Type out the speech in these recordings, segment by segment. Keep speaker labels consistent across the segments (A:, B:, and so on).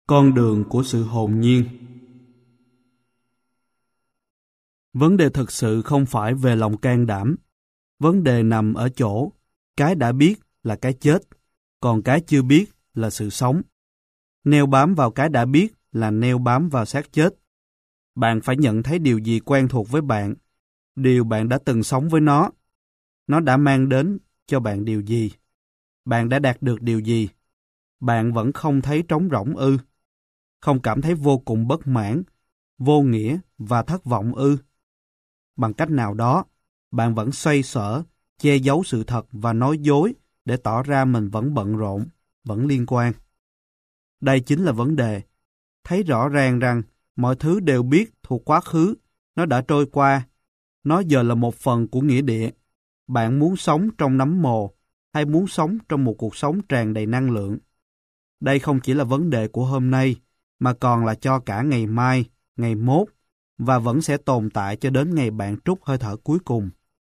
A: Con đường của sự hồn nhiên. Vấn đề thực sự không phải về lòng can đảm. Vấn đề nằm ở chỗ, cái đã biết là cái chết, còn cái chưa biết là sự sống. Neo bám vào cái đã biết là neo bám vào xác chết. Bạn phải nhận thấy điều gì quen thuộc với bạn, điều bạn đã từng sống với nó. Nó đã mang đến cho bạn điều gì? Bạn đã đạt được điều gì? Bạn vẫn không thấy trống rỗng ư? Không cảm thấy vô cùng bất mãn, vô nghĩa và thất vọng ư? Bằng cách nào đó, bạn vẫn xoay sở, che giấu sự thật và nói dối để tỏ ra mình vẫn bận rộn, vẫn liên quan. Đây chính là vấn đề. Thấy rõ ràng rằng mọi thứ đều biết thuộc quá khứ, nó đã trôi qua. Nó giờ là một phần của nghĩa địa. Bạn muốn sống trong nấm mồ hay muốn sống trong một cuộc sống tràn đầy năng lượng? Đây không chỉ là vấn đề của hôm nay, mà còn là cho cả ngày mai, ngày mốt, và vẫn sẽ tồn tại cho đến ngày bạn trút hơi thở cuối cùng.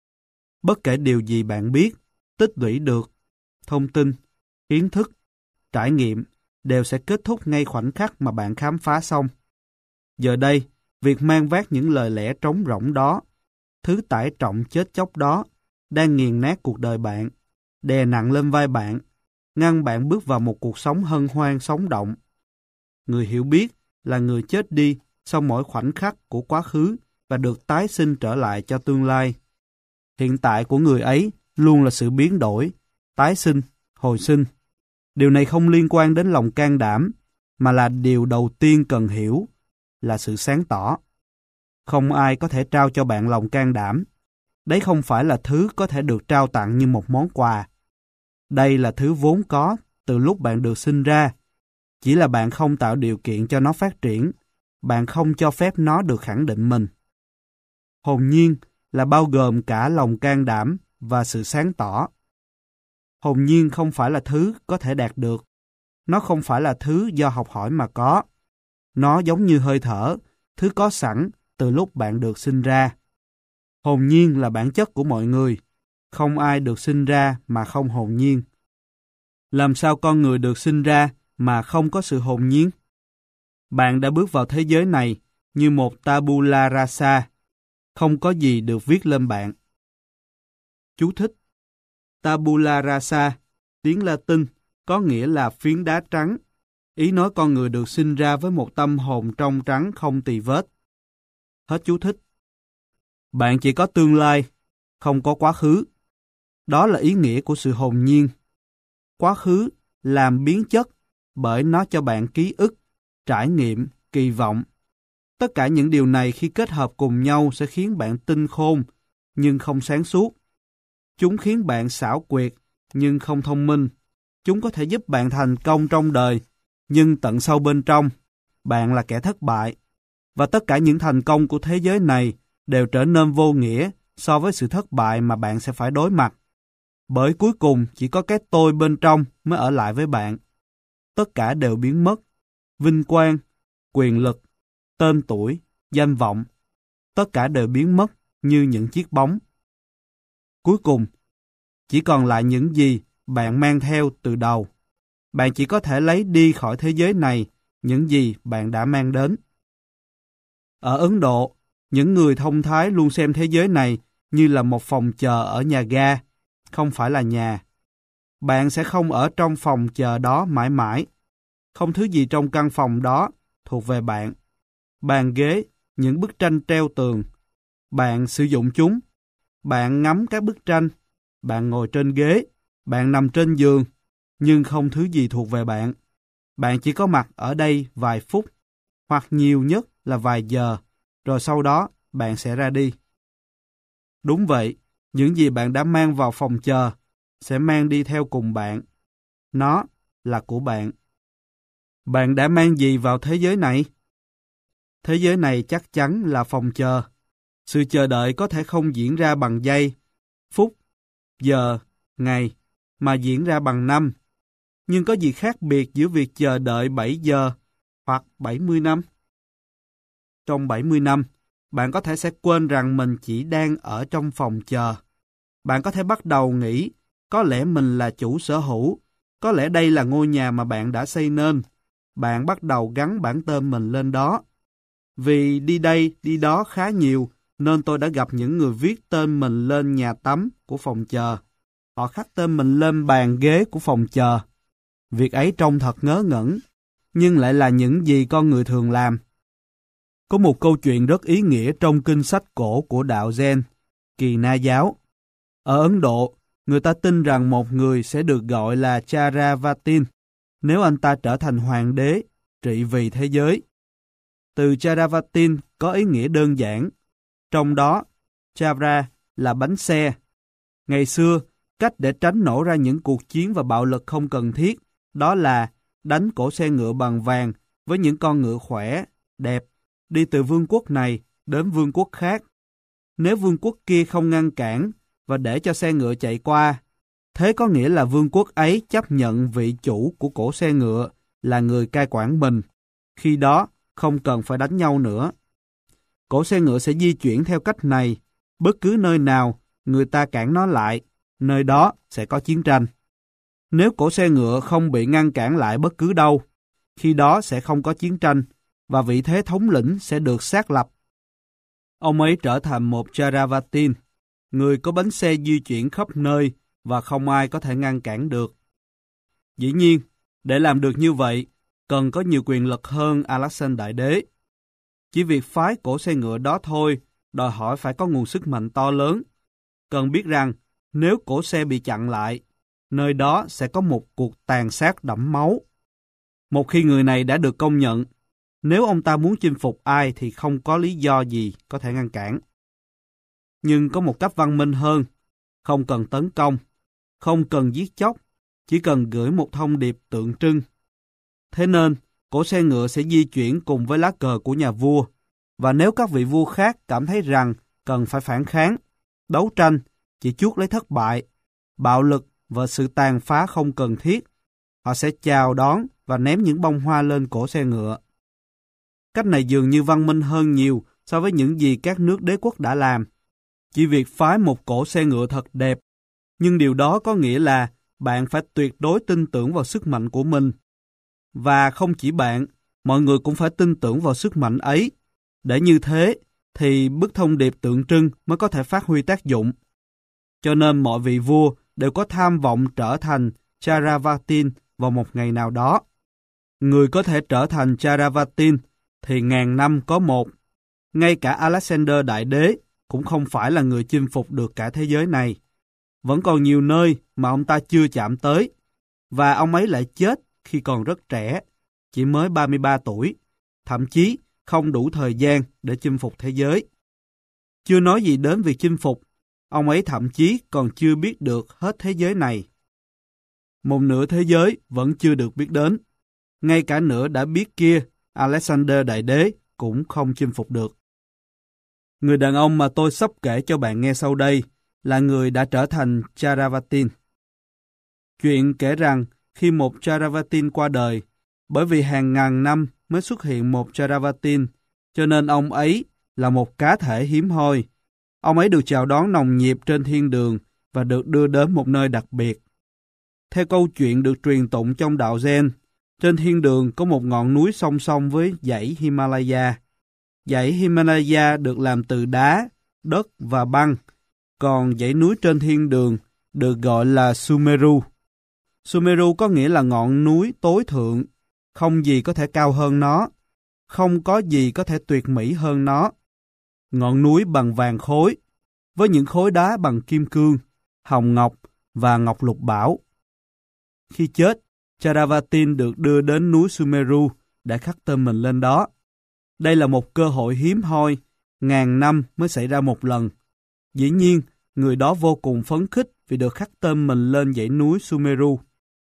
A: Bất kể điều gì bạn biết, tích lũy được, thông tin, kiến thức, trải nghiệm, đều sẽ kết thúc ngay khoảnh khắc mà bạn khám phá xong. Giờ đây, việc mang vác những lời lẽ trống rỗng đó, thứ tải trọng chết chóc đó, đang nghiền nát cuộc đời bạn, đè nặng lên vai bạn, ngăn bạn bước vào một cuộc sống hân hoan sống động. Người hiểu biết là người chết đi sau mỗi khoảnh khắc của quá khứ và được tái sinh trở lại cho tương lai. Hiện tại của người ấy luôn là sự biến đổi, tái sinh, hồi sinh. Điều này không liên quan đến lòng can đảm, mà là điều đầu tiên cần hiểu, là sự sáng tỏ. Không ai có thể trao cho bạn lòng can đảm. Đấy không phải là thứ có thể được trao tặng như một món quà. Đây là thứ vốn có từ lúc bạn được sinh ra. Chỉ là bạn không tạo điều kiện cho nó phát triển. Bạn không cho phép nó được khẳng định mình. Hồn nhiên là bao gồm cả lòng can đảm và sự sáng tỏ. Hồn nhiên không phải là thứ có thể đạt được. Nó không phải là thứ do học hỏi mà có. Nó giống như hơi thở, thứ có sẵn từ lúc bạn được sinh ra. Hồn nhiên là bản chất của mọi người. Không ai được sinh ra mà không hồn nhiên. Làm sao con người được sinh ra mà không có sự hồn nhiên? Bạn đã bước vào thế giới này như một tabula rasa. Không có gì được viết lên bạn. Chú thích: Tabula rasa, tiếng Latin, có nghĩa là phiến đá trắng. Ý nói con người được sinh ra với một tâm hồn trong trắng không tì vết. Hết chú thích. Bạn chỉ có tương lai, không có quá khứ. Đó là ý nghĩa của sự hồn nhiên. Quá khứ làm biến chất bởi nó cho bạn ký ức, trải nghiệm, kỳ vọng. Tất cả những điều này khi kết hợp cùng nhau sẽ khiến bạn tinh khôn, nhưng không sáng suốt. Chúng khiến bạn xảo quyệt, nhưng không thông minh. Chúng có thể giúp bạn thành công trong đời, nhưng tận sâu bên trong, bạn là kẻ thất bại. Và tất cả những thành công của thế giới này đều trở nên vô nghĩa so với sự thất bại mà bạn sẽ phải đối mặt. Bởi cuối cùng chỉ có cái tôi bên trong mới ở lại với bạn. Tất cả đều biến mất. Vinh quang, quyền lực, tên tuổi, danh vọng, tất cả đều biến mất như những chiếc bóng. Cuối cùng, chỉ còn lại những gì bạn mang theo từ đầu. Bạn chỉ có thể lấy đi khỏi thế giới này những gì bạn đã mang đến. Ở Ấn Độ, những người thông thái luôn xem thế giới này như là một phòng chờ ở nhà ga, không phải là nhà. Bạn sẽ không ở trong phòng chờ đó mãi mãi. Không thứ gì trong căn phòng đó thuộc về bạn. Bàn ghế, những bức tranh treo tường. Bạn sử dụng chúng. Bạn ngắm các bức tranh. Bạn ngồi trên ghế. Bạn nằm trên giường. Nhưng không thứ gì thuộc về bạn. Bạn chỉ có mặt ở đây vài phút, hoặc nhiều nhất là vài giờ, rồi sau đó bạn sẽ ra đi. Đúng vậy, những gì bạn đã mang vào phòng chờ sẽ mang đi theo cùng bạn. Nó là của bạn. Bạn đã mang gì vào thế giới này? Thế giới này chắc chắn là phòng chờ. Sự chờ đợi có thể không diễn ra bằng giây, phút, giờ, ngày, mà diễn ra bằng năm. Nhưng có gì khác biệt giữa việc chờ đợi 7 giờ hoặc 70 năm? Trong 70 năm, bạn có thể sẽ quên rằng mình chỉ đang ở trong phòng chờ. Bạn có thể bắt đầu nghĩ, có lẽ mình là chủ sở hữu, có lẽ đây là ngôi nhà mà bạn đã xây nên. bạn bắt đầu gắn bản tên mình lên đó. Vì đi đây, đi đó khá nhiều, nên tôi đã gặp những người viết tên mình lên nhà tắm của phòng chờ. Họ khắc tên mình lên bàn ghế của phòng chờ. Việc ấy trông thật ngớ ngẩn, nhưng lại là những gì con người thường làm. Có một câu chuyện rất ý nghĩa trong kinh sách cổ của đạo Zen, Kỳ Na giáo. Ở Ấn Độ, người ta tin rằng một người sẽ được gọi là Charavatin nếu anh ta trở thành hoàng đế, trị vì thế giới. Từ Charavatin có ý nghĩa đơn giản, trong đó Chara là bánh xe. Ngày xưa, cách để tránh nổ ra những cuộc chiến và bạo lực không cần thiết, đó là đánh cổ xe ngựa bằng vàng với những con ngựa khỏe, đẹp, đi từ vương quốc này đến vương quốc khác. Nếu vương quốc kia không ngăn cản và để cho xe ngựa chạy qua, thế có nghĩa là vương quốc ấy chấp nhận vị chủ của cổ xe ngựa là người cai quản mình. Khi đó, không cần phải đánh nhau nữa. Cổ xe ngựa sẽ di chuyển theo cách này. Bất cứ nơi nào người ta cản nó lại, nơi đó sẽ có chiến tranh. Nếu cổ xe ngựa không bị ngăn cản lại bất cứ đâu, khi đó sẽ không có chiến tranh và vị thế thống lĩnh sẽ được xác lập. Ông ấy trở thành một Charavatin, người có bánh xe di chuyển khắp nơi và không ai có thể ngăn cản được. Dĩ nhiên, để làm được như vậy, cần có nhiều quyền lực hơn Alexander Đại Đế. Chỉ việc phái cổ xe ngựa đó thôi, đòi hỏi phải có nguồn sức mạnh to lớn. Cần biết rằng, nếu cổ xe bị chặn lại, nơi đó sẽ có một cuộc tàn sát đẫm máu. Một khi người này đã được công nhận, nếu ông ta muốn chinh phục ai thì không có lý do gì có thể ngăn cản. Nhưng có một cách văn minh hơn, không cần tấn công, không cần giết chóc, chỉ cần gửi một thông điệp tượng trưng. Thế nên, cổ xe ngựa sẽ di chuyển cùng với lá cờ của nhà vua, và nếu các vị vua khác cảm thấy rằng cần phải phản kháng, đấu tranh, chỉ chuốc lấy thất bại, bạo lực và sự tàn phá không cần thiết, họ sẽ chào đón và ném những bông hoa lên cổ xe ngựa. Cách này dường như văn minh hơn nhiều so với những gì các nước đế quốc đã làm. Chỉ việc phái một cổ xe ngựa thật đẹp, nhưng điều đó có nghĩa là bạn phải tuyệt đối tin tưởng vào sức mạnh của mình. Và không chỉ bạn, mọi người cũng phải tin tưởng vào sức mạnh ấy. Để như thế, thì bức thông điệp tượng trưng mới có thể phát huy tác dụng. Cho nên mọi vị vua đều có tham vọng trở thành Charavatin vào một ngày nào đó. Người có thể trở thành Charavatin thì ngàn năm có một. Ngay cả Alexander Đại Đế cũng không phải là người chinh phục được cả thế giới này. Vẫn còn nhiều nơi mà ông ta chưa chạm tới. Và ông ấy lại chết khi còn rất trẻ, chỉ mới 33 tuổi, thậm chí không đủ thời gian để chinh phục thế giới. Chưa nói gì đến việc chinh phục, ông ấy thậm chí còn chưa biết được hết thế giới này. Một nửa thế giới vẫn chưa được biết đến. Ngay cả nửa đã biết kia, Alexander Đại Đế cũng không chinh phục được. Người đàn ông mà tôi sắp kể cho bạn nghe sau đây là người đã trở thành Charavatin. Chuyện kể rằng khi một Charavatin qua đời, bởi vì hàng ngàn năm mới xuất hiện một Charavatin, cho nên ông ấy là một cá thể hiếm hoi. Ông ấy được chào đón nồng nhiệt trên thiên đường và được đưa đến một nơi đặc biệt. Theo câu chuyện được truyền tụng trong đạo Zen, trên thiên đường có một ngọn núi song song với dãy Himalaya. Dãy Himalaya được làm từ đá, đất và băng, còn dãy núi trên thiên đường được gọi là Sumeru. Sumeru có nghĩa là ngọn núi tối thượng, không gì có thể cao hơn nó, không có gì có thể tuyệt mỹ hơn nó. Ngọn núi bằng vàng khối, với những khối đá bằng kim cương, hồng ngọc và ngọc lục bảo. Khi chết, Charavatin được đưa đến núi Sumeru để khắc tên mình lên đó. Đây là một cơ hội hiếm hoi, ngàn năm mới xảy ra một lần. Dĩ nhiên, người đó vô cùng phấn khích vì được khắc tên mình lên dãy núi Sumeru.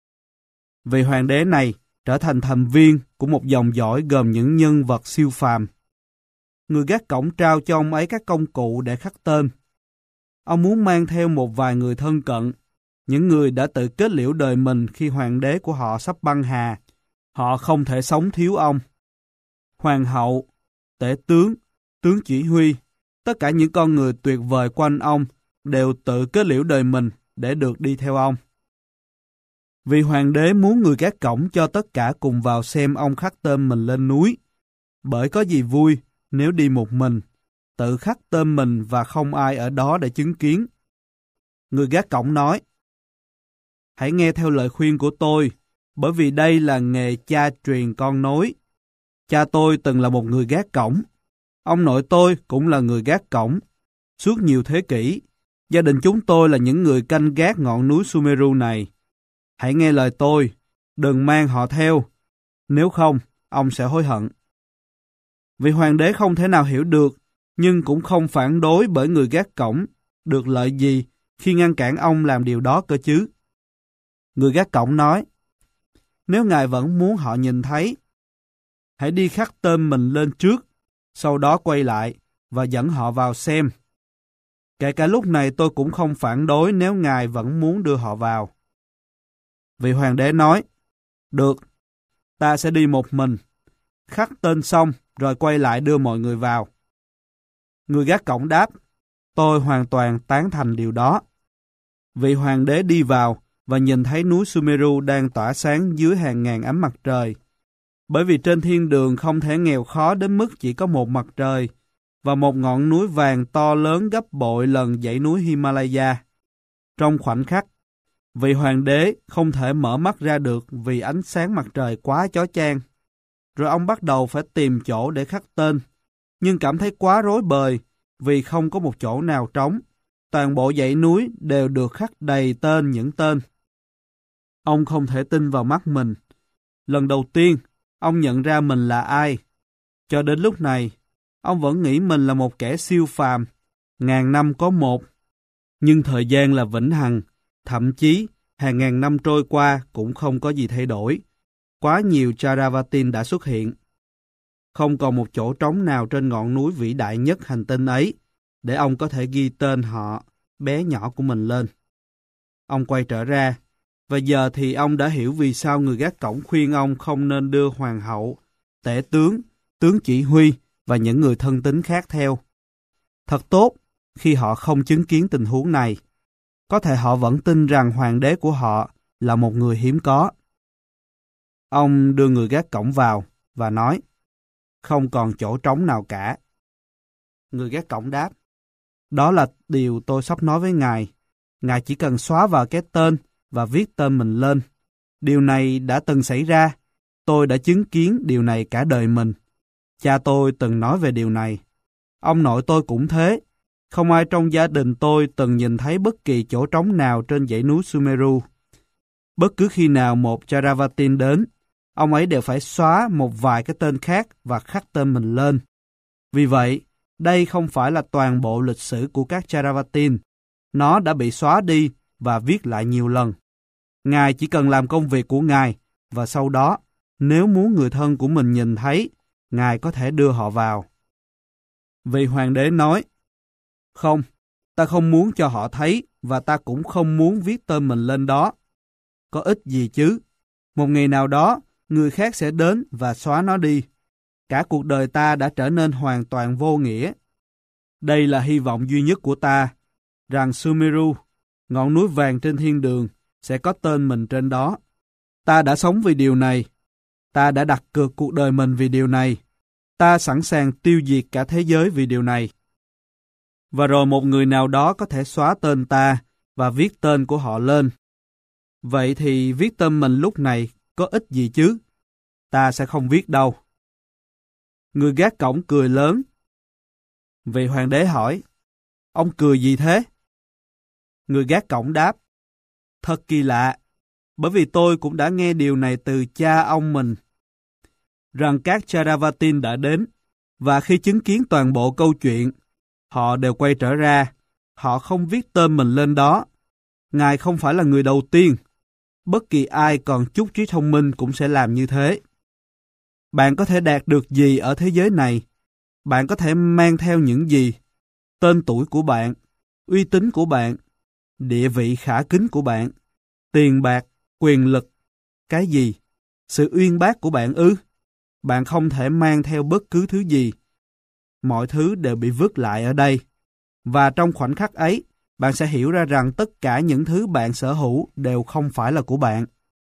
A: Vị hoàng đế này trở thành thành viên của một dòng dõi gồm những nhân vật siêu phàm. Người gác cổng trao cho ông ấy các công cụ để khắc tên. Ông muốn mang theo một vài người thân cận, những người đã tự kết liễu đời mình khi hoàng đế của họ sắp băng hà. Họ không thể sống thiếu ông. Hoàng hậu, tể tướng, tướng chỉ huy, tất cả những con người tuyệt vời quanh ông đều tự kết liễu đời mình để được đi theo ông. Vì hoàng đế muốn người gác cổng cho tất cả cùng vào xem ông khắc tên mình lên núi. Bởi có gì vui nếu đi một mình, tự khắc tên mình và không ai ở đó để chứng kiến. Người gác cổng nói, hãy nghe theo lời khuyên của tôi, bởi vì đây là nghề cha truyền con nối. Cha tôi từng là một người gác cổng. Ông nội tôi cũng là người gác cổng. Suốt nhiều thế kỷ, gia đình chúng tôi là những người canh gác ngọn núi Sumeru này. Hãy nghe lời tôi, đừng mang họ theo. Nếu không, ông sẽ hối hận. Vị hoàng đế không thể nào hiểu được, nhưng cũng không phản đối bởi người gác cổng được lợi gì khi ngăn cản ông làm điều đó cơ chứ. Người gác cổng nói, nếu ngài vẫn muốn họ nhìn thấy, hãy đi khắc tên mình lên trước, sau đó quay lại và dẫn họ vào xem. Kể cả lúc này tôi cũng không phản đối nếu ngài vẫn muốn đưa họ vào. Vị hoàng đế nói, được, ta sẽ đi một mình, khắc tên xong rồi quay lại đưa mọi người vào. Người gác cổng đáp, tôi hoàn toàn tán thành điều đó. Vị hoàng đế đi vào và nhìn thấy núi Sumeru đang tỏa sáng dưới hàng ngàn ánh mặt trời. Bởi vì trên thiên đường không thể nghèo khó đến mức chỉ có một mặt trời và một ngọn núi vàng to lớn gấp bội lần dãy núi Himalaya. Trong khoảnh khắc, vị hoàng đế không thể mở mắt ra được vì ánh sáng mặt trời quá chói chang. Rồi ông bắt đầu phải tìm chỗ để khắc tên, nhưng cảm thấy quá rối bời vì không có một chỗ nào trống. Toàn bộ dãy núi đều được khắc đầy những tên. Ông không thể tin vào mắt mình. Lần đầu tiên, ông nhận ra mình là ai. Cho đến lúc này, ông vẫn nghĩ mình là một kẻ siêu phàm, ngàn năm có một. Nhưng thời gian là vĩnh hằng, thậm chí hàng ngàn năm trôi qua cũng không có gì thay đổi. Quá nhiều Charavatin đã xuất hiện. Không còn một chỗ trống nào trên ngọn núi vĩ đại nhất hành tinh ấy để ông có thể ghi tên họ bé nhỏ của mình lên. Ông quay trở ra, và giờ thì ông đã hiểu vì sao người gác cổng khuyên ông không nên đưa hoàng hậu, tể tướng, tướng chỉ huy và những người thân tín khác theo. Thật tốt khi họ không chứng kiến tình huống này. Có thể họ vẫn tin rằng hoàng đế của họ là một người hiếm có. Ông đưa người gác cổng vào và nói, không còn chỗ trống nào cả. Người gác cổng đáp, đó là điều tôi sắp nói với ngài. Ngài chỉ cần xóa vào cái tên và viết tên mình lên. Điều này đã từng xảy ra. Tôi đã chứng kiến điều này cả đời mình. Cha tôi từng nói về điều này. Ông nội tôi cũng thế. Không ai trong gia đình tôi từng nhìn thấy bất kỳ chỗ trống nào trên dãy núi Sumeru. Bất cứ khi nào một Charavatin đến, ông ấy đều phải xóa một vài cái tên khác và khắc tên mình lên. Vì vậy, đây không phải là toàn bộ lịch sử của các Charavatin. Nó đã bị xóa đi và viết lại nhiều lần. Ngài chỉ cần làm công việc của Ngài, và sau đó, nếu muốn người thân của mình nhìn thấy, Ngài có thể đưa họ vào. Vị hoàng đế nói, không, ta không muốn cho họ thấy, và ta cũng không muốn viết tên mình lên đó. Có ích gì chứ? Một ngày nào đó, người khác sẽ đến và xóa nó đi. Cả cuộc đời ta đã trở nên hoàn toàn vô nghĩa. Đây là hy vọng duy nhất của ta, rằng Sumeru, ngọn núi vàng trên thiên đường, sẽ có tên mình trên đó. Ta đã sống vì điều này. Ta đã đặt cược cuộc đời mình vì điều này. Ta sẵn sàng tiêu diệt cả thế giới vì điều này. Và rồi một người nào đó có thể xóa tên ta và viết tên của họ lên. Vậy thì viết tên mình lúc này có ích gì chứ? Ta sẽ không viết đâu. Người gác cổng cười lớn. Vị hoàng đế hỏi, ông cười gì thế? Người gác cổng đáp, thật kỳ lạ, bởi vì tôi cũng đã nghe điều này từ cha ông mình, rằng các Charavatin đã đến, và khi chứng kiến toàn bộ câu chuyện, họ đều quay trở ra, họ không viết tên mình lên đó. Ngài không phải là người đầu tiên, bất kỳ ai còn chút trí thông minh cũng sẽ làm như thế. Bạn có thể đạt được gì ở thế giới này? Bạn có thể mang theo những gì? Tên tuổi của bạn, uy tín của bạn, địa vị khả kính của bạn, tiền bạc, quyền lực, cái gì? Sự uyên bác của bạn ư? Bạn không thể mang theo bất cứ thứ gì. Mọi thứ đều bị vứt lại ở đây. Và trong khoảnh khắc ấy, bạn sẽ hiểu ra rằng tất cả những thứ bạn sở hữu đều không phải là của bạn.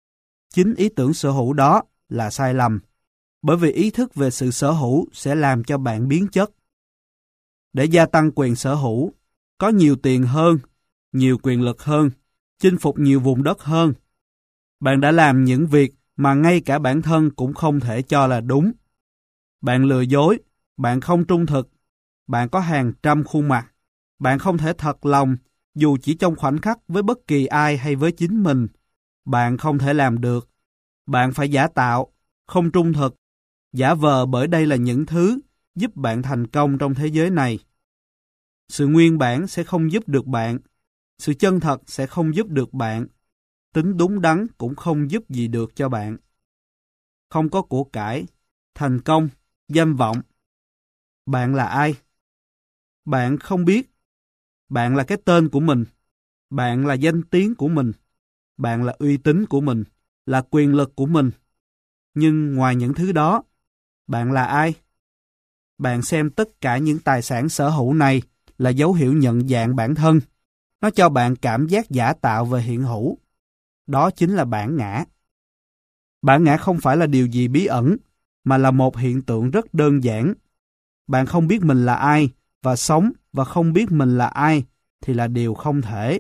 A: chính ý tưởng sở hữu đó là sai lầm, bởi vì ý thức về sự sở hữu sẽ làm cho bạn biến chất. Để gia tăng quyền sở hữu, có nhiều tiền hơn, nhiều quyền lực hơn, chinh phục nhiều vùng đất hơn, bạn đã làm những việc mà ngay cả bản thân cũng không thể cho là đúng. Bạn lừa dối, bạn không trung thực, bạn có hàng trăm khuôn mặt, bạn không thể thật lòng, dù chỉ trong khoảnh khắc với bất kỳ ai hay với chính mình. Bạn không thể làm được. Bạn phải giả tạo, không trung thực, giả vờ, bởi đây là những thứ giúp bạn thành công trong thế giới này. Sự nguyên bản sẽ không giúp được bạn. Sự chân thật sẽ không giúp được bạn. Tính đúng đắn cũng không giúp gì được cho bạn. Không có của cải, thành công, danh vọng. Bạn là ai? Bạn không biết. Bạn là cái tên của mình. Bạn là danh tiếng của mình. Bạn là uy tín của mình, là quyền lực của mình. Nhưng ngoài những thứ đó, bạn là ai? Bạn xem tất cả những tài sản sở hữu này là dấu hiệu nhận dạng bản thân. Nó cho bạn cảm giác giả tạo về hiện hữu. Đó chính là bản ngã. Bản ngã không phải là điều gì bí ẩn, mà là một hiện tượng rất đơn giản. Bạn không biết mình là ai, và sống và không biết mình là ai, thì là điều không thể.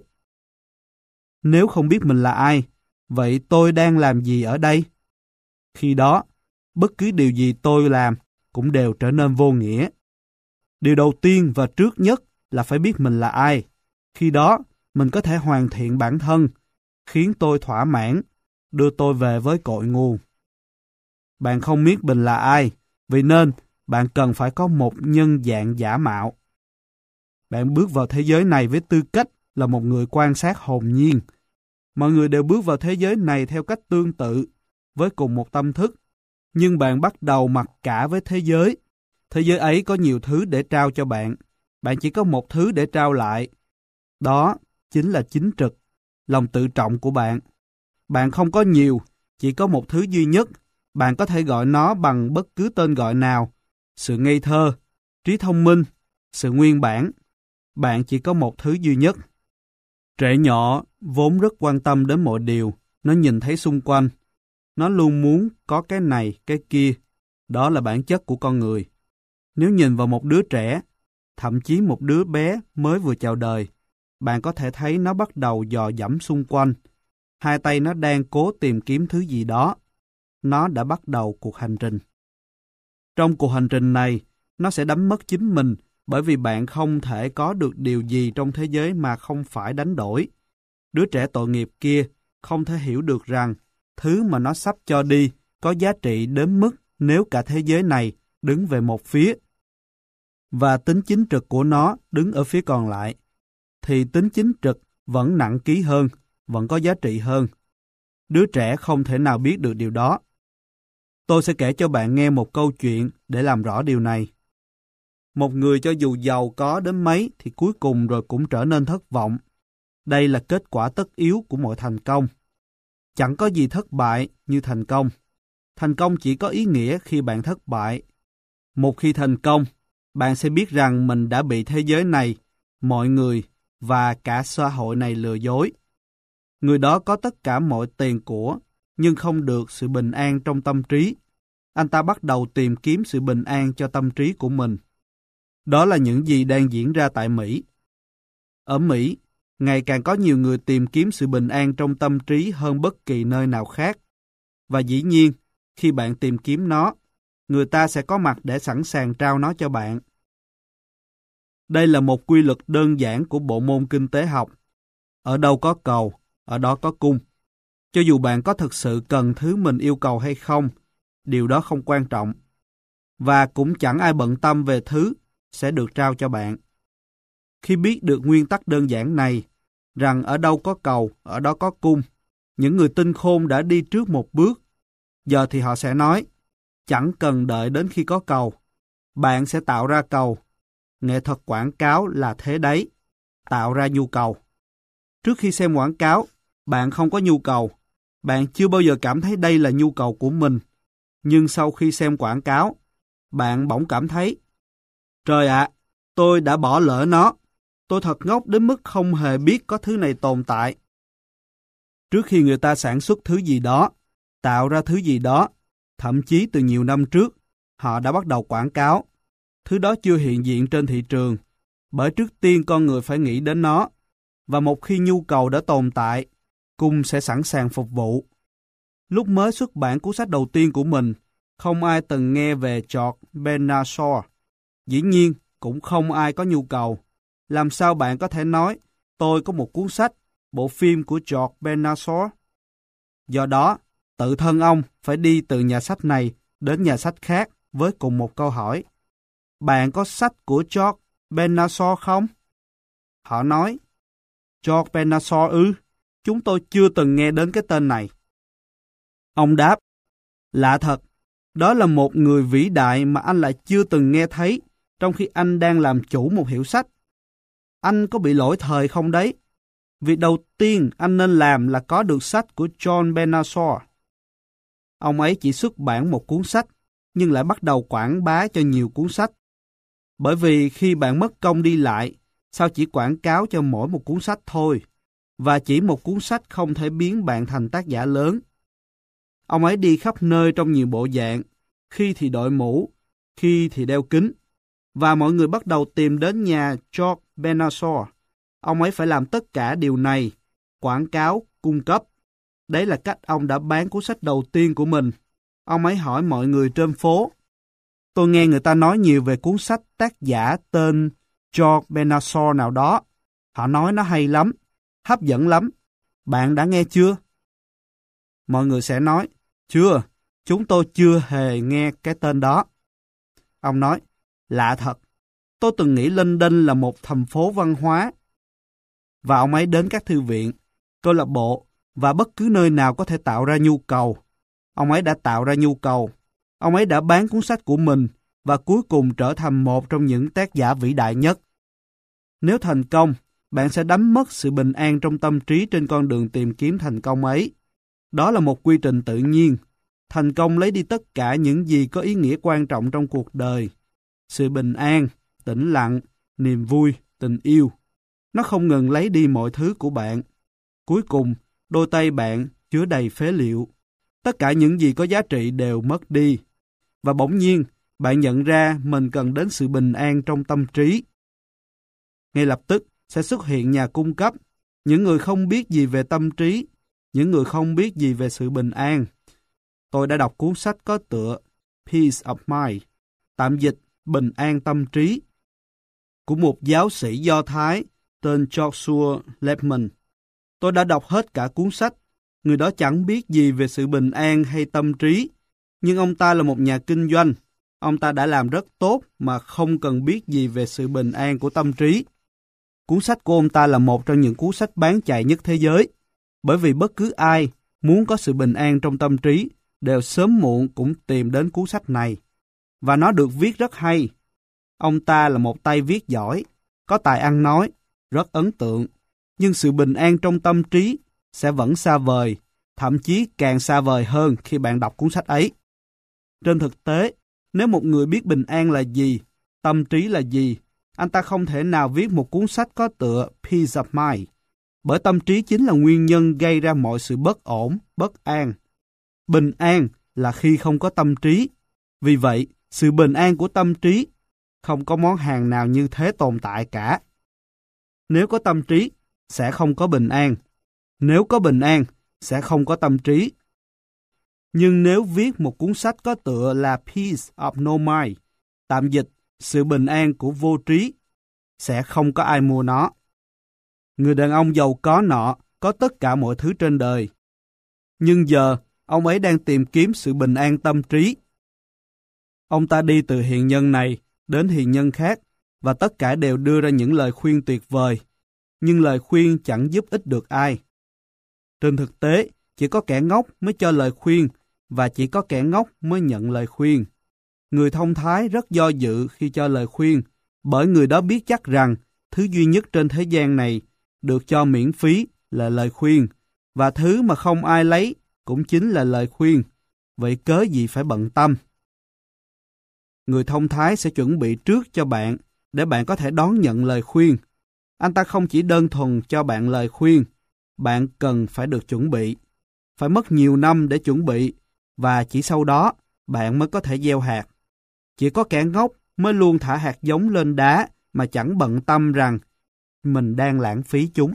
A: Nếu không biết mình là ai, vậy tôi đang làm gì ở đây? Khi đó, bất cứ điều gì tôi làm cũng đều trở nên vô nghĩa. Điều đầu tiên và trước nhất là phải biết mình là ai. Khi đó, mình có thể hoàn thiện bản thân, khiến tôi thỏa mãn, đưa tôi về với cội nguồn. Bạn không biết mình là ai, vì nên bạn cần phải có một nhân dạng giả mạo. Bạn bước vào thế giới này với tư cách là một người quan sát hồn nhiên. Mọi người đều bước vào thế giới này theo cách tương tự, với cùng một tâm thức. Nhưng bạn bắt đầu mặc cả với thế giới. Thế giới ấy có nhiều thứ để trao cho bạn. Bạn chỉ có một thứ để trao lại. Đó chính là chính trực, lòng tự trọng của bạn. Bạn không có nhiều, chỉ có một thứ duy nhất. Bạn có thể gọi nó bằng bất cứ tên gọi nào. Sự ngây thơ, trí thông minh, sự nguyên bản. Bạn chỉ có một thứ duy nhất. Trẻ nhỏ vốn rất quan tâm đến mọi điều nó nhìn thấy xung quanh. Nó luôn muốn có cái này, cái kia. Đó là bản chất của con người. Nếu nhìn vào một đứa trẻ, thậm chí một đứa bé mới vừa chào đời, bạn có thể thấy nó bắt đầu dò dẫm xung quanh. Hai tay nó đang cố tìm kiếm thứ gì đó. Nó đã bắt đầu cuộc hành trình. Trong cuộc hành trình này, nó sẽ đánh mất chính mình, bởi vì bạn không thể có được điều gì trong thế giới mà không phải đánh đổi. Đứa trẻ tội nghiệp kia không thể hiểu được rằng thứ mà nó sắp cho đi có giá trị đến mức nếu cả thế giới này đứng về một phía và tính chính trực của nó đứng ở phía còn lại, thì tính chính trực vẫn nặng ký hơn, vẫn có giá trị hơn. Đứa trẻ không thể nào biết được điều đó. Tôi sẽ kể cho bạn nghe một câu chuyện để làm rõ điều này. Một người cho dù giàu có đến mấy thì cuối cùng rồi cũng trở nên thất vọng. Đây là kết quả tất yếu của mọi thành công. Chẳng có gì thất bại như thành công. Thành công chỉ có ý nghĩa khi bạn thất bại. Một khi thành công, bạn sẽ biết rằng mình đã bị thế giới này, mọi người và cả xã hội này lừa dối. Người đó có tất cả mọi tiền của, nhưng không được sự bình an trong tâm trí. Anh ta bắt đầu tìm kiếm sự bình an cho tâm trí của mình. Đó là những gì đang diễn ra tại Mỹ. Ở Mỹ, ngày càng có nhiều người tìm kiếm sự bình an trong tâm trí hơn bất kỳ nơi nào khác. Và dĩ nhiên, khi bạn tìm kiếm nó, người ta sẽ có mặt để sẵn sàng trao nó cho bạn. Đây là một quy luật đơn giản của bộ môn kinh tế học. Ở đâu có cầu, ở đó có cung. Cho dù bạn có thực sự cần thứ mình yêu cầu hay không, điều đó không quan trọng. Và cũng chẳng ai bận tâm về thứ sẽ được trao cho bạn. Khi biết được nguyên tắc đơn giản này, rằng ở đâu có cầu, ở đó có cung, những người tinh khôn đã đi trước một bước. Giờ thì họ sẽ nói, chẳng cần đợi đến khi có cầu. Bạn sẽ tạo ra cầu. Nghệ thuật quảng cáo là thế đấy, tạo ra nhu cầu. Trước khi xem quảng cáo, bạn không có nhu cầu. Bạn chưa bao giờ cảm thấy đây là nhu cầu của mình. Nhưng sau khi xem quảng cáo, bạn bỗng cảm thấy, trời ạ, tôi đã bỏ lỡ nó. Tôi thật ngốc đến mức không hề biết có thứ này tồn tại. Trước khi người ta sản xuất thứ gì đó, tạo ra thứ gì đó, thậm chí từ nhiều năm trước, họ đã bắt đầu quảng cáo. Thứ đó chưa hiện diện trên thị trường, bởi trước tiên con người phải nghĩ đến nó, và một khi nhu cầu đã tồn tại, cung sẽ sẵn sàng phục vụ. Lúc mới xuất bản cuốn sách đầu tiên của mình, không ai từng nghe về George Bernard Shaw. Dĩ nhiên, cũng không ai có nhu cầu. Làm sao bạn có thể nói, tôi có một cuốn sách, bộ phim của George Bernard Shaw? Do đó, tự thân ông phải đi từ nhà sách này đến nhà sách khác với cùng một câu hỏi. Bạn có sách của George Bernard Shaw không? Họ nói, George Bernard Shaw ư? Chúng tôi chưa từng nghe đến cái tên này. Ông đáp, lạ thật, đó là một người vĩ đại mà anh lại chưa từng nghe thấy, trong khi anh đang làm chủ một hiệu sách. Anh có bị lỗi thời không đấy? Việc đầu tiên anh nên làm là có được sách của John Bernard Shaw. Ông ấy chỉ xuất bản một cuốn sách, nhưng lại bắt đầu quảng bá cho nhiều cuốn sách. Bởi vì khi bạn mất công đi lại, sao chỉ quảng cáo cho mỗi một cuốn sách thôi, và chỉ một cuốn sách không thể biến bạn thành tác giả lớn. Ông ấy đi khắp nơi trong nhiều bộ dạng, khi thì đội mũ, khi thì đeo kính, và mọi người bắt đầu tìm đến nhà George Bernard Shaw. Ông ấy phải làm tất cả điều này, quảng cáo, cung cấp. Đấy là cách ông đã bán cuốn sách đầu tiên của mình. Ông ấy hỏi mọi người trên phố. Tôi nghe người ta nói nhiều về cuốn sách tác giả tên George Bernard Shaw nào đó. Họ nói nó hay lắm, hấp dẫn lắm. Bạn đã nghe chưa? Mọi người sẽ nói, chưa, chúng tôi chưa hề nghe cái tên đó. Ông nói, lạ thật, tôi từng nghĩ London là một thành phố văn hóa. Và ông ấy đến các thư viện, câu lạc bộ và bất cứ nơi nào có thể tạo ra nhu cầu. Ông ấy đã tạo ra nhu cầu. Ông ấy đã bán cuốn sách của mình và cuối cùng trở thành một trong những tác giả vĩ đại nhất. Nếu thành công, bạn sẽ đánh mất sự bình an trong tâm trí trên con đường tìm kiếm thành công ấy. Đó là một quy trình tự nhiên. Thành công lấy đi tất cả những gì có ý nghĩa quan trọng trong cuộc đời. Sự bình an, tĩnh lặng, niềm vui, tình yêu. Nó không ngừng lấy đi mọi thứ của bạn. Cuối cùng, đôi tay bạn chứa đầy phế liệu. Tất cả những gì có giá trị đều mất đi. Và bỗng nhiên, bạn nhận ra mình cần đến sự bình an trong tâm trí. Ngay lập tức sẽ xuất hiện nhà cung cấp, những người không biết gì về tâm trí, những người không biết gì về sự bình an. Tôi đã đọc cuốn sách có tựa Peace of Mind, tạm dịch bình an tâm trí, của một giáo sĩ Do Thái tên Joshua Lepman. Tôi đã đọc hết cả cuốn sách. Người đó chẳng biết gì về sự bình an hay tâm trí, nhưng ông ta là một nhà kinh doanh. Ông ta đã làm rất tốt mà không cần biết gì về sự bình an của tâm trí. Cuốn sách của ông ta là một trong những cuốn sách bán chạy nhất thế giới, bởi vì bất cứ ai muốn có sự bình an trong tâm trí đều sớm muộn cũng tìm đến cuốn sách này. Và nó được viết rất hay. Ông ta là một tay viết giỏi, có tài ăn nói, rất ấn tượng. Nhưng sự bình an trong tâm trí sẽ vẫn xa vời, thậm chí càng xa vời hơn khi bạn đọc cuốn sách ấy. Trên thực tế, nếu một người biết bình an là gì, tâm trí là gì, anh ta không thể nào viết một cuốn sách có tựa Peace of Mind, bởi tâm trí chính là nguyên nhân gây ra mọi sự bất ổn, bất an. Bình an là khi không có tâm trí. Vì vậy, sự bình an của tâm trí không có món hàng nào như thế tồn tại cả. Nếu có tâm trí, sẽ không có bình an. Nếu có bình an, sẽ không có tâm trí. Nhưng nếu viết một cuốn sách có tựa là Peace of No Mind, tạm dịch sự bình an của vô trí, sẽ không có ai mua nó. Người đàn ông giàu có nọ có tất cả mọi thứ trên đời. Nhưng giờ, ông ấy đang tìm kiếm sự bình an tâm trí. Ông ta đi từ hiện nhân này đến hiện nhân khác, và tất cả đều đưa ra những lời khuyên tuyệt vời. Nhưng lời khuyên chẳng giúp ích được ai. Trên thực tế, chỉ có kẻ ngốc mới cho lời khuyên, và chỉ có kẻ ngốc mới nhận lời khuyên. Người thông thái rất do dự khi cho lời khuyên, bởi người đó biết chắc rằng thứ duy nhất trên thế gian này được cho miễn phí là lời khuyên, và thứ mà không ai lấy cũng chính là lời khuyên. Vậy cớ gì phải bận tâm? Người thông thái sẽ chuẩn bị trước cho bạn để bạn có thể đón nhận lời khuyên. Anh ta không chỉ đơn thuần cho bạn lời khuyên, bạn cần phải được chuẩn bị. phải mất nhiều năm để chuẩn bị, và chỉ sau đó bạn mới có thể gieo hạt. Chỉ có kẻ ngốc mới luôn thả hạt giống lên đá mà chẳng bận tâm rằng mình đang lãng phí chúng.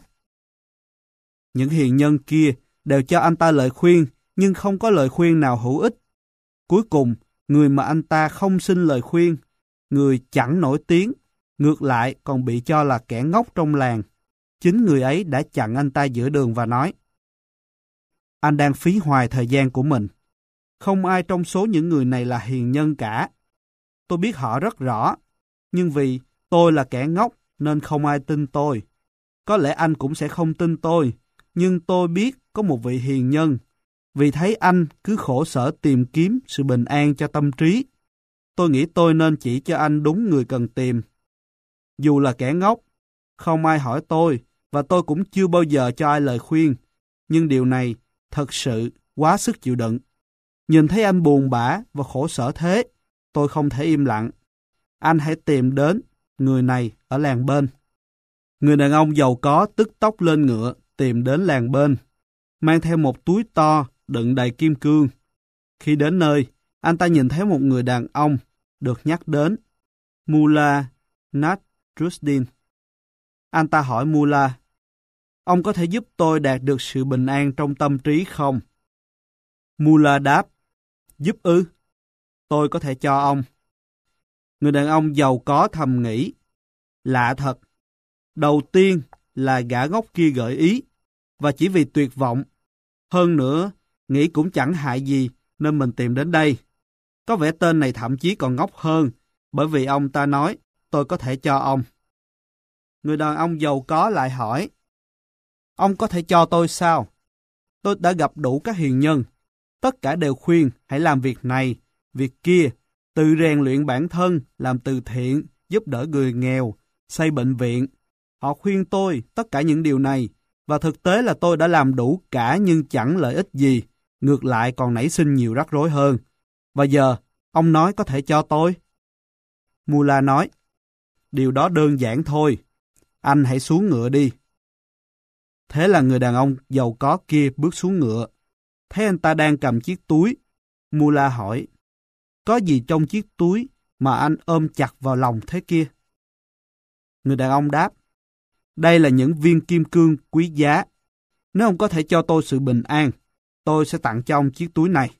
A: Những hiền nhân kia đều cho anh ta lời khuyên, nhưng không có lời khuyên nào hữu ích. Cuối cùng, người mà anh ta không xin lời khuyên, người chẳng nổi tiếng, ngược lại còn bị cho là kẻ ngốc trong làng. Chính người ấy đã chặn anh ta giữa đường và nói: anh đang phí hoài thời gian của mình. Không ai trong số những người này là hiền nhân cả. Tôi biết họ rất rõ, nhưng vì tôi là kẻ ngốc nên không ai tin tôi. Có lẽ anh cũng sẽ không tin tôi, nhưng tôi biết có một vị hiền nhân. Vì thấy anh cứ khổ sở tìm kiếm sự bình an cho tâm trí, tôi nghĩ tôi nên chỉ cho anh đúng người cần tìm. Dù là kẻ ngốc, không ai hỏi tôi, và tôi cũng chưa bao giờ cho ai lời khuyên, nhưng điều này thật sự quá sức chịu đựng. Nhìn thấy anh buồn bã và khổ sở thế, tôi không thể im lặng. Anh hãy tìm đến người này ở làng bên. Người đàn ông giàu có tức tốc lên ngựa tìm đến làng bên, mang theo một túi to đựng đầy kim cương. Khi đến nơi, anh ta nhìn thấy một người đàn ông được nhắc đến, Mullah Nasruddin. Anh ta hỏi Mullah: ông có thể giúp tôi đạt được sự bình an trong tâm trí không? Mullah đáp: giúp ư? Tôi có thể cho ông. Người đàn ông giàu có thầm nghĩ: lạ thật. Đầu tiên là gã ngốc kia gợi ý, và chỉ vì tuyệt vọng. Hơn nữa, nghĩ cũng chẳng hại gì nên mình tìm đến đây. Có vẻ tên này thậm chí còn ngốc hơn, bởi vì ông ta nói tôi có thể cho ông. Người đàn ông giàu có lại hỏi: ông có thể cho tôi sao? Tôi đã gặp đủ các hiền nhân. Tất cả đều khuyên hãy làm việc này, việc kia, tự rèn luyện bản thân, làm từ thiện, giúp đỡ người nghèo, xây bệnh viện. Họ khuyên tôi tất cả những điều này, và thực tế là tôi đã làm đủ cả nhưng chẳng lợi ích gì, ngược lại còn nảy sinh nhiều rắc rối hơn. Và giờ, ông nói có thể cho tôi? Mullah nói: điều đó đơn giản thôi. Anh hãy xuống ngựa đi. Thế là người đàn ông giàu có kia bước xuống ngựa. Thấy anh ta đang cầm chiếc túi, Mullah hỏi: có gì trong chiếc túi mà anh ôm chặt vào lòng thế kia? Người đàn ông đáp: đây là những viên kim cương quý giá. Nếu ông có thể cho tôi sự bình an, tôi sẽ tặng cho ông chiếc túi này.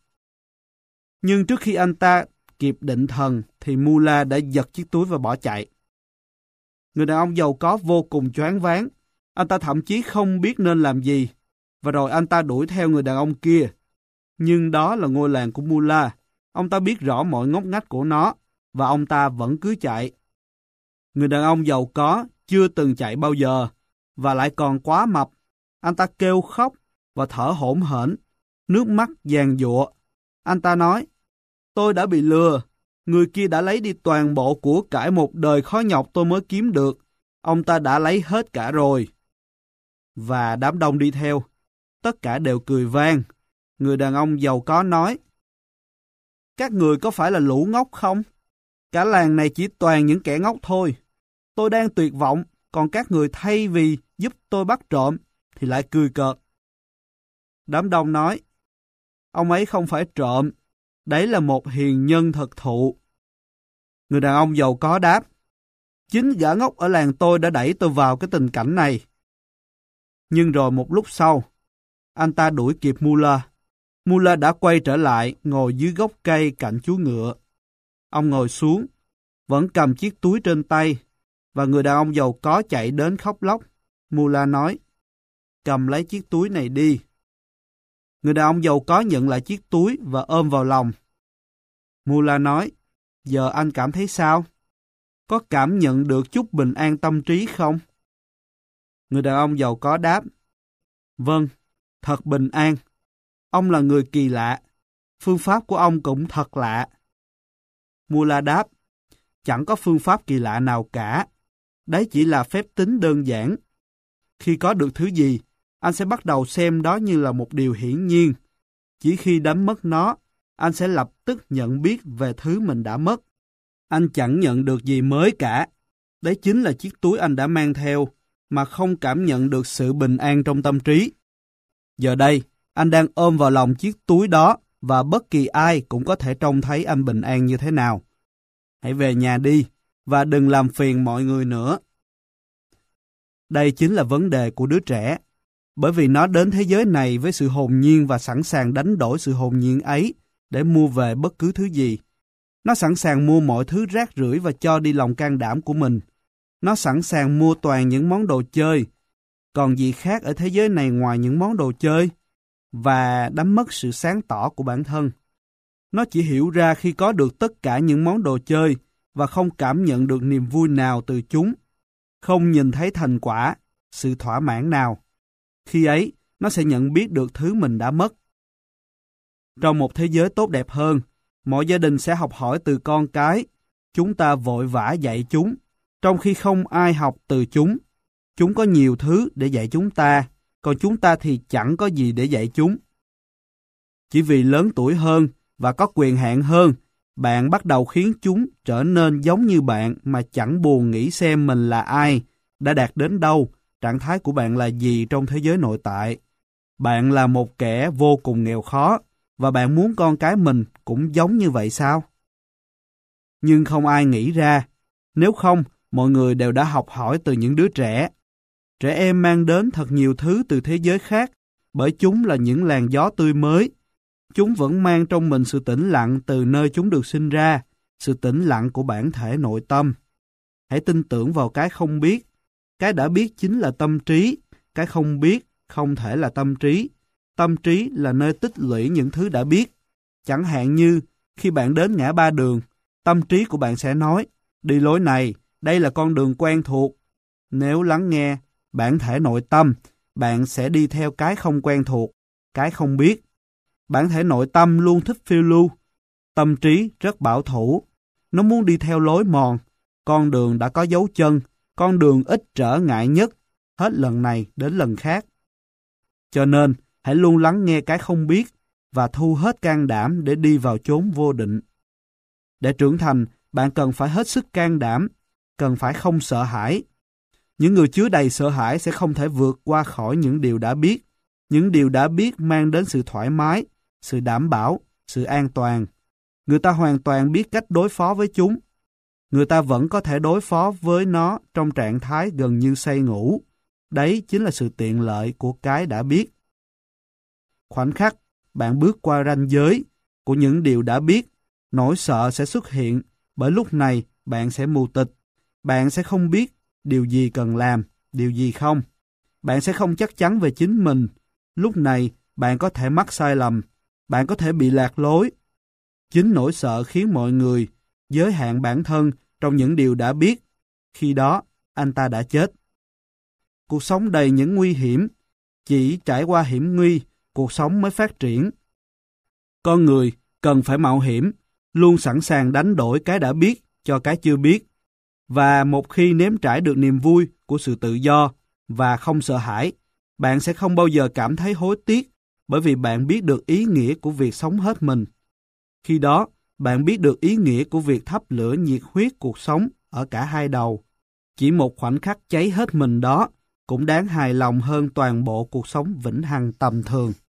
A: Nhưng trước khi anh ta kịp định thần thì Mullah đã giật chiếc túi và bỏ chạy. Người đàn ông giàu có vô cùng choáng váng. Anh ta thậm chí không biết nên làm gì. Và rồi anh ta đuổi theo người đàn ông kia. Nhưng đó là ngôi làng của Mullah. Ông ta biết rõ mọi ngóc ngách của nó, và ông ta vẫn cứ chạy. Người đàn ông giàu có chưa từng chạy bao giờ, và lại còn quá mập. Anh ta kêu khóc và thở hổn hển, nước mắt giàn giụa. Anh ta nói: tôi đã bị lừa. Người kia đã lấy đi toàn bộ của cải một đời khó nhọc tôi mới kiếm được. Ông ta đã lấy hết cả rồi. Và đám đông đi theo. Tất cả đều cười vang. Người đàn ông giàu có nói: các người có phải là lũ ngốc không? Cả làng này chỉ toàn những kẻ ngốc thôi. Tôi đang tuyệt vọng, còn các người thay vì giúp tôi bắt trộm thì lại cười cợt. Đám đông nói: ông ấy không phải trộm, đấy là một hiền nhân thật thụ. Người đàn ông giàu có đáp: chính gã ngốc ở làng tôi đã đẩy tôi vào cái tình cảnh này. Nhưng rồi một lúc sau, anh ta đuổi kịp Mullah. Mullah đã quay trở lại ngồi dưới gốc cây cạnh chú ngựa. Ông ngồi xuống, vẫn cầm chiếc túi trên tay, và người đàn ông giàu có chạy đến khóc lóc. Mullah nói: cầm lấy chiếc túi này đi. Người đàn ông giàu có nhận lại chiếc túi và ôm vào lòng. Mullah nói: giờ anh cảm thấy sao? Có cảm nhận được chút bình an tâm trí không? Người đàn ông giàu có đáp: vâng, thật bình an. Ông là người kỳ lạ. Phương pháp của ông cũng thật lạ. Mullah đáp: chẳng có phương pháp kỳ lạ nào cả. Đấy chỉ là phép tính đơn giản. Khi có được thứ gì, anh sẽ bắt đầu xem đó như là một điều hiển nhiên. Chỉ khi đánh mất nó, anh sẽ lập tức nhận biết về thứ mình đã mất. Anh chẳng nhận được gì mới cả. Đấy chính là chiếc túi anh đã mang theo, mà không cảm nhận được sự bình an trong tâm trí. Giờ đây, Anh đang ôm vào lòng chiếc túi đó và bất kỳ ai cũng có thể trông thấy anh bình an như thế nào. Hãy về nhà đi và đừng làm phiền mọi người nữa. Đây chính là vấn đề của đứa trẻ, bởi vì nó đến thế giới này với sự hồn nhiên và sẵn sàng đánh đổi sự hồn nhiên ấy để mua về bất cứ thứ gì. Nó sẵn sàng mua mọi thứ rác rưởi và cho đi lòng can đảm của mình. Nó sẵn sàng mua toàn những món đồ chơi. Còn gì khác ở thế giới này ngoài những món đồ chơi? Và đánh mất sự sáng tỏ của bản thân. Nó chỉ hiểu ra khi có được tất cả những món đồ chơi và không cảm nhận được niềm vui nào từ chúng. Không nhìn thấy thành quả, sự thỏa mãn nào. Khi ấy, nó sẽ nhận biết được thứ mình đã mất. Trong một thế giới tốt đẹp hơn, mọi gia đình sẽ học hỏi từ con cái. Chúng ta vội vã dạy chúng, trong khi không ai học từ chúng. Chúng có nhiều thứ để dạy chúng ta, còn chúng ta thì chẳng có gì để dạy chúng. Chỉ vì lớn tuổi hơn và có quyền hạn hơn, bạn bắt đầu khiến chúng trở nên giống như bạn mà chẳng buồn nghĩ xem mình là ai, đã đạt đến đâu, trạng thái của bạn là gì trong thế giới nội tại. Bạn là một kẻ vô cùng nghèo khó, và bạn muốn con cái mình cũng giống như vậy sao? Nhưng không ai nghĩ ra, nếu không, mọi người đều đã học hỏi từ những đứa trẻ. Trẻ em mang đến thật nhiều thứ từ thế giới khác, bởi chúng là những làn gió tươi mới. Chúng vẫn mang trong mình sự tĩnh lặng từ nơi chúng được sinh ra, sự tĩnh lặng của bản thể nội tâm. Hãy tin tưởng vào cái không biết. Cái đã biết chính là tâm trí, cái không biết không thể là tâm trí. Tâm trí là nơi tích lũy những thứ đã biết. Chẳng hạn như, khi bạn đến ngã ba đường, tâm trí của bạn sẽ nói, đi lối này, đây là con đường quen thuộc. Nếu lắng nghe bản thể nội tâm, bạn sẽ đi theo cái không quen thuộc, cái không biết. Bản thể nội tâm luôn thích phiêu lưu. Tâm trí rất bảo thủ. Nó muốn đi theo lối mòn. Con đường đã có dấu chân, con đường ít trở ngại nhất, hết lần này đến lần khác. Cho nên, hãy luôn lắng nghe cái không biết và thu hết can đảm để đi vào chốn vô định. Để trưởng thành, bạn cần phải hết sức can đảm, cần phải không sợ hãi. Những người chứa đầy sợ hãi sẽ không thể vượt qua khỏi những điều đã biết. Những điều đã biết mang đến sự thoải mái, sự đảm bảo, sự an toàn. Người ta hoàn toàn biết cách đối phó với chúng. Người ta vẫn có thể đối phó với nó trong trạng thái gần như say ngủ. Đấy chính là sự tiện lợi của cái đã biết. Khoảnh khắc bạn bước qua ranh giới của những điều đã biết, nỗi sợ sẽ xuất hiện, bởi lúc này bạn sẽ mù tịch. Bạn sẽ không biết điều gì cần làm, điều gì không. Bạn sẽ không chắc chắn về chính mình. Lúc này bạn có thể mắc sai lầm, bạn có thể bị lạc lối. Chính nỗi sợ khiến mọi người giới hạn bản thân trong những điều đã biết. Khi đó, anh ta đã chết. Cuộc sống đầy những nguy hiểm. Chỉ trải qua hiểm nguy, cuộc sống mới phát triển. Con người cần phải mạo hiểm, luôn sẵn sàng đánh đổi cái đã biết cho cái chưa biết. Và một khi nếm trải được niềm vui của sự tự do và không sợ hãi, bạn sẽ không bao giờ cảm thấy hối tiếc, bởi vì bạn biết được ý nghĩa của việc sống hết mình. Khi đó, bạn biết được ý nghĩa của việc thắp lửa nhiệt huyết cuộc sống ở cả hai đầu. Chỉ một khoảnh khắc cháy hết mình đó cũng đáng hài lòng hơn toàn bộ cuộc sống vĩnh hằng tầm thường.